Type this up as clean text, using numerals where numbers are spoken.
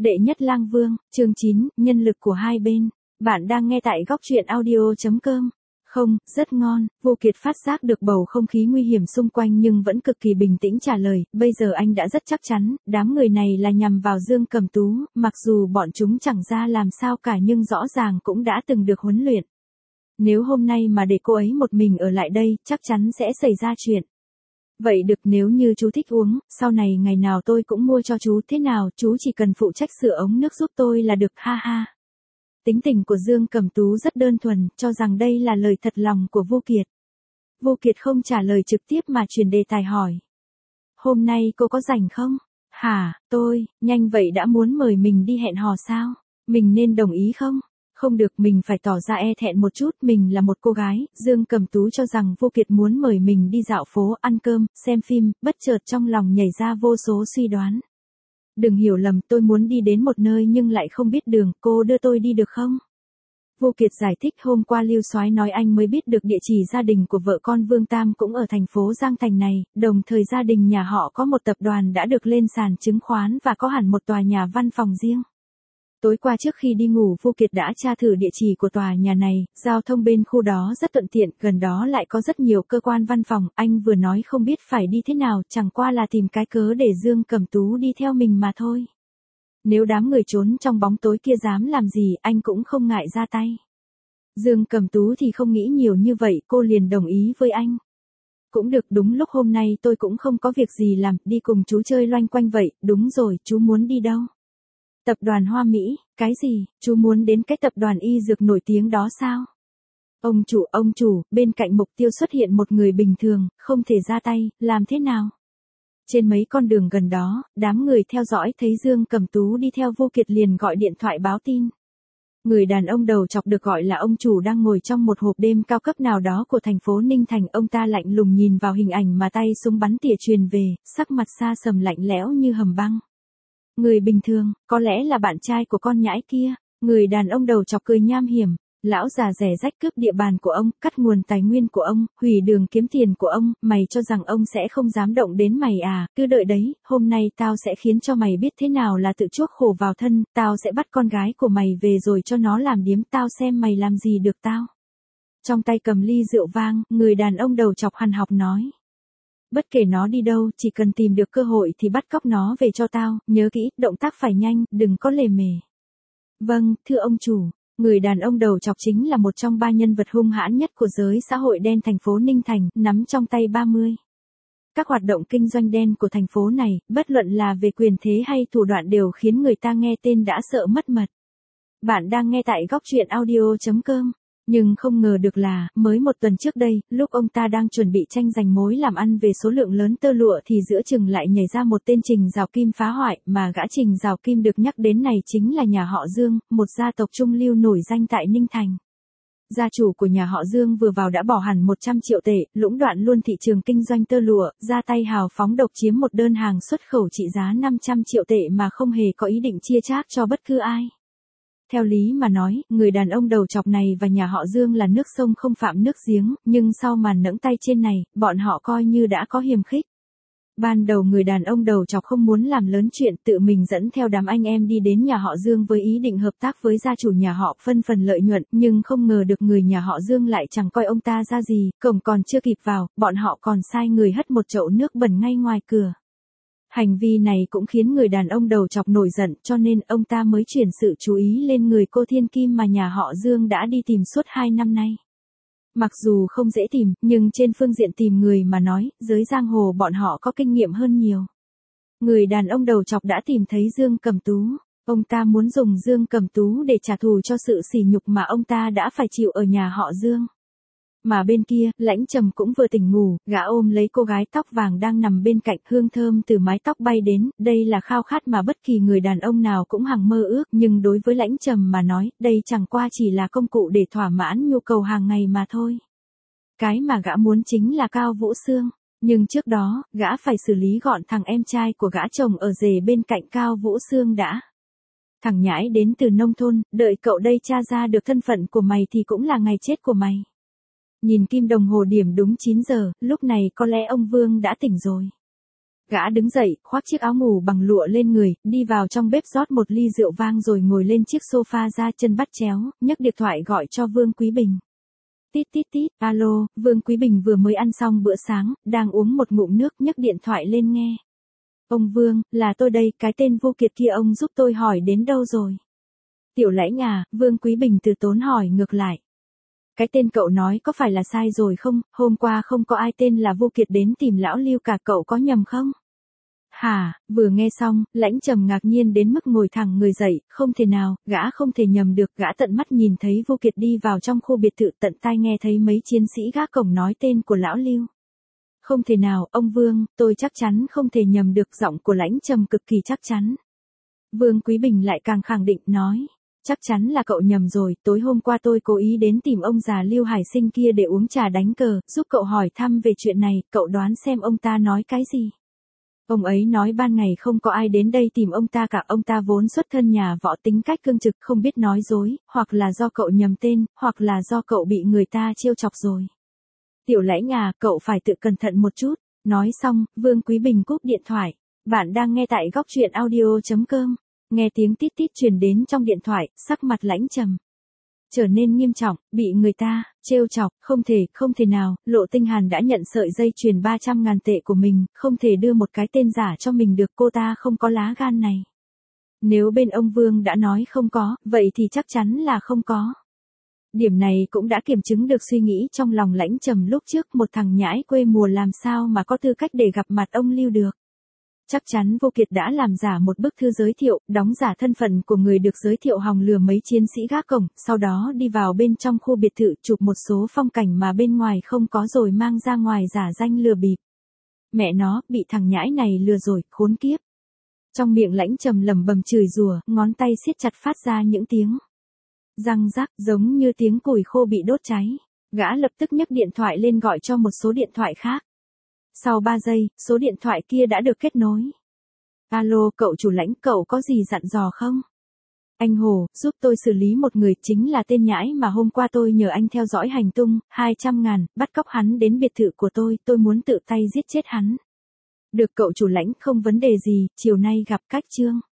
Đệ nhất lang vương, chương 9, nhân lực của hai bên. Bạn đang nghe tại góc truyện audio.com. Không, rất ngon. Vô Kiệt phát giác được bầu không khí nguy hiểm xung quanh nhưng vẫn cực kỳ bình tĩnh trả lời, bây giờ anh đã rất chắc chắn, đám người này là nhằm vào Dương Cẩm Tú, mặc dù bọn chúng chẳng ra làm sao cả nhưng rõ ràng cũng đã từng được huấn luyện. Nếu hôm nay mà để cô ấy một mình ở lại đây, chắc chắn sẽ xảy ra chuyện. Vậy được, nếu như chú thích uống, sau này ngày nào tôi cũng mua cho chú, thế nào, chú chỉ cần phụ trách sửa ống nước giúp tôi là được, ha ha. Tính tình của Dương Cẩm Tú rất đơn thuần, cho rằng đây là lời thật lòng của Vô Kiệt. Vô Kiệt không trả lời trực tiếp mà chuyển đề tài hỏi. Hôm nay cô có rảnh không? Hả, tôi, nhanh vậy đã muốn mời mình đi hẹn hò sao? Mình nên đồng ý không? Không được, mình phải tỏ ra e thẹn một chút, mình là một cô gái. Dương Cẩm Tú cho rằng Vô Kiệt muốn mời mình đi dạo phố, ăn cơm, xem phim, bất chợt trong lòng nhảy ra vô số suy đoán. Đừng hiểu lầm, tôi muốn đi đến một nơi nhưng lại không biết đường, cô đưa tôi đi được không? Vô Kiệt giải thích, hôm qua Lưu Soái nói anh mới biết được địa chỉ gia đình của vợ con Vương Tam cũng ở thành phố Giang Thành này, đồng thời gia đình nhà họ có một tập đoàn đã được lên sàn chứng khoán và có hẳn một tòa nhà văn phòng riêng. Tối qua trước khi đi ngủ, Vô Kiệt đã tra thử địa chỉ của tòa nhà này, giao thông bên khu đó rất thuận tiện, gần đó lại có rất nhiều cơ quan văn phòng, anh vừa nói không biết phải đi thế nào, chẳng qua là tìm cái cớ để Dương Cẩm Tú đi theo mình mà thôi. Nếu đám người trốn trong bóng tối kia dám làm gì, anh cũng không ngại ra tay. Dương Cẩm Tú thì không nghĩ nhiều như vậy, cô liền đồng ý với anh. Cũng được, đúng lúc hôm nay tôi cũng không có việc gì làm, đi cùng chú chơi loanh quanh vậy. Đúng rồi, chú muốn đi đâu? Tập đoàn Hoa Mỹ, cái gì, chú muốn đến cái tập đoàn y dược nổi tiếng đó sao? Ông chủ, bên cạnh mục tiêu xuất hiện một người bình thường, không thể ra tay, làm thế nào? Trên mấy con đường gần đó, đám người theo dõi thấy Dương Cẩm Tú đi theo Vô Kiệt liền gọi điện thoại báo tin. Người đàn ông đầu chọc được gọi là ông chủ đang ngồi trong một hộp đêm cao cấp nào đó của thành phố Ninh Thành, ông ta lạnh lùng nhìn vào hình ảnh mà tay súng bắn tỉa truyền về, sắc mặt xa sầm lạnh lẽo như hầm băng. Người bình thường, có lẽ là bạn trai của con nhãi kia. Người đàn ông đầu chọc cười nham hiểm. Lão già rẻ rách cướp địa bàn của ông, cắt nguồn tài nguyên của ông, hủy đường kiếm tiền của ông, mày cho rằng ông sẽ không dám động đến mày à, cứ đợi đấy, hôm nay tao sẽ khiến cho mày biết thế nào là tự chuốc khổ vào thân, tao sẽ bắt con gái của mày về rồi cho nó làm điếm, tao xem mày làm gì được tao. Trong tay cầm ly rượu vang, người đàn ông đầu chọc hằn học nói. Bất kể nó đi đâu, chỉ cần tìm được cơ hội thì bắt cóc nó về cho tao, nhớ kỹ, động tác phải nhanh, đừng có lề mề. Vâng, thưa ông chủ. Người đàn ông đầu chọc chính là một trong ba nhân vật hung hãn nhất của giới xã hội đen thành phố Ninh Thành, nắm trong tay 30. Các hoạt động kinh doanh đen của thành phố này, bất luận là về quyền thế hay thủ đoạn đều khiến người ta nghe tên đã sợ mất mật. Bạn đang nghe tại góc truyện audio.com. Nhưng không ngờ được là, mới một tuần trước đây, lúc ông ta đang chuẩn bị tranh giành mối làm ăn về số lượng lớn tơ lụa thì giữa chừng lại nhảy ra một tên Trình Giào Kim phá hoại, mà gã Trình Giào Kim được nhắc đến này chính là nhà họ Dương, một gia tộc trung lưu nổi danh tại Ninh Thành. Gia chủ của nhà họ Dương vừa vào đã bỏ hẳn 100 triệu tệ, lũng đoạn luôn thị trường kinh doanh tơ lụa, ra tay hào phóng độc chiếm một đơn hàng xuất khẩu trị giá 500 triệu tệ mà không hề có ý định chia chác cho bất cứ ai. Theo lý mà nói, người đàn ông đầu chọc này và nhà họ Dương là nước sông không phạm nước giếng, nhưng sau màn nẫng tay trên này, bọn họ coi như đã có hiềm khích. Ban đầu người đàn ông đầu chọc không muốn làm lớn chuyện, tự mình dẫn theo đám anh em đi đến nhà họ Dương với ý định hợp tác với gia chủ nhà họ phân phần lợi nhuận, nhưng không ngờ được người nhà họ Dương lại chẳng coi ông ta ra gì, cổng còn chưa kịp vào, bọn họ còn sai người hất một chậu nước bẩn ngay ngoài cửa. Hành vi này cũng khiến người đàn ông đầu chọc nổi giận, cho nên ông ta mới chuyển sự chú ý lên người cô Thiên Kim mà nhà họ Dương đã đi tìm suốt 2 năm nay. Mặc dù không dễ tìm, nhưng trên phương diện tìm người mà nói, giới giang hồ bọn họ có kinh nghiệm hơn nhiều. Người đàn ông đầu chọc đã tìm thấy Dương Cẩm Tú. Ông ta muốn dùng Dương Cẩm Tú để trả thù cho sự sỉ nhục mà ông ta đã phải chịu ở nhà họ Dương. Mà bên kia, Lãnh Trầm cũng vừa tỉnh ngủ, gã ôm lấy cô gái tóc vàng đang nằm bên cạnh, hương thơm từ mái tóc bay đến, đây là khao khát mà bất kỳ người đàn ông nào cũng hằng mơ ước, nhưng đối với Lãnh Trầm mà nói, đây chẳng qua chỉ là công cụ để thỏa mãn nhu cầu hàng ngày mà thôi. Cái mà gã muốn chính là Cao Vũ Xương, nhưng trước đó, gã phải xử lý gọn thằng em trai của gã chồng ở rể bên cạnh Cao Vũ Xương đã. Thằng nhãi đến từ nông thôn, đợi cậu đây tra ra được thân phận của mày thì cũng là ngày chết của mày. Nhìn kim đồng hồ điểm đúng 9 giờ, lúc này có lẽ ông Vương đã tỉnh rồi. Gã đứng dậy, khoác chiếc áo ngủ bằng lụa lên người, đi vào trong bếp rót một ly rượu vang rồi ngồi lên chiếc sofa ra chân bắt chéo, nhấc điện thoại gọi cho Vương Quý Bình. Tít tít tít, alo, Vương Quý Bình vừa mới ăn xong bữa sáng, đang uống một ngụm nước nhấc điện thoại lên nghe. Ông Vương, là tôi đây, cái tên vô kiệt kia ông giúp tôi hỏi đến đâu rồi? Tiểu Lãnh à, Vương Quý Bình từ tốn hỏi ngược lại. Cái tên cậu nói có phải là sai rồi không, hôm qua không có ai tên là vô kiệt đến tìm lão Lưu cả, cậu có nhầm không? Hả, vừa nghe xong, Lãnh Trầm ngạc nhiên đến mức ngồi thẳng người dậy, không thể nào, gã không thể nhầm được, gã tận mắt nhìn thấy vô kiệt đi vào trong khu biệt thự, tận tai nghe thấy mấy chiến sĩ gác cổng nói tên của lão Lưu. Không thể nào, ông Vương, tôi chắc chắn không thể nhầm được, giọng của Lãnh Trầm cực kỳ chắc chắn. Vương Quý Bình lại càng khẳng định nói. Chắc chắn là cậu nhầm rồi, tối hôm qua tôi cố ý đến tìm ông già Lưu Hải Sinh kia để uống trà đánh cờ, giúp cậu hỏi thăm về chuyện này, cậu đoán xem ông ta nói cái gì. Ông ấy nói ban ngày không có ai đến đây tìm ông ta cả, ông ta vốn xuất thân nhà võ, tính cách cương trực, không biết nói dối, hoặc là do cậu nhầm tên, hoặc là do cậu bị người ta trêu chọc rồi. Tiểu Lãnh à, cậu phải tự cẩn thận một chút. Nói xong, Vương Quý Bình cúp điện thoại. Bạn đang nghe tại góc truyện audio.com. Nghe tiếng tít tít truyền đến trong điện thoại, sắc mặt Lãnh Trầm trở nên nghiêm trọng, bị người ta trêu chọc, không thể nào, Lộ Tinh Hàn đã nhận sợi dây chuyền 300.000 tệ của mình, không thể đưa một cái tên giả cho mình được, cô ta không có lá gan này. Nếu bên ông Vương đã nói không có, vậy thì chắc chắn là không có. Điểm này cũng đã kiểm chứng được suy nghĩ trong lòng Lãnh Trầm lúc trước, một thằng nhãi quê mùa làm sao mà có tư cách để gặp mặt ông Lưu được. Chắc chắn vô kiệt đã làm giả một bức thư giới thiệu, đóng giả thân phận của người được giới thiệu hòng lừa mấy chiến sĩ gác cổng, sau đó đi vào bên trong khu biệt thự chụp một số phong cảnh mà bên ngoài không có rồi mang ra ngoài giả danh lừa bịp. Mẹ nó, bị thằng nhãi này lừa rồi, khốn kiếp. Trong miệng Lãnh Trầm lẩm bẩm chửi rủa, ngón tay siết chặt phát ra những tiếng răng rắc giống như tiếng củi khô bị đốt cháy. Gã lập tức nhấc điện thoại lên gọi cho một số điện thoại khác. Sau 3 giây, số điện thoại kia đã được kết nối. Alo, cậu chủ Lãnh, cậu có gì dặn dò không? Anh Hồ, giúp tôi xử lý một người, chính là tên nhãi mà hôm qua tôi nhờ anh theo dõi hành tung, 200.000, bắt cóc hắn đến biệt thự của tôi muốn tự tay giết chết hắn. Được cậu chủ Lãnh, không vấn đề gì, chiều nay gặp Cách Trương.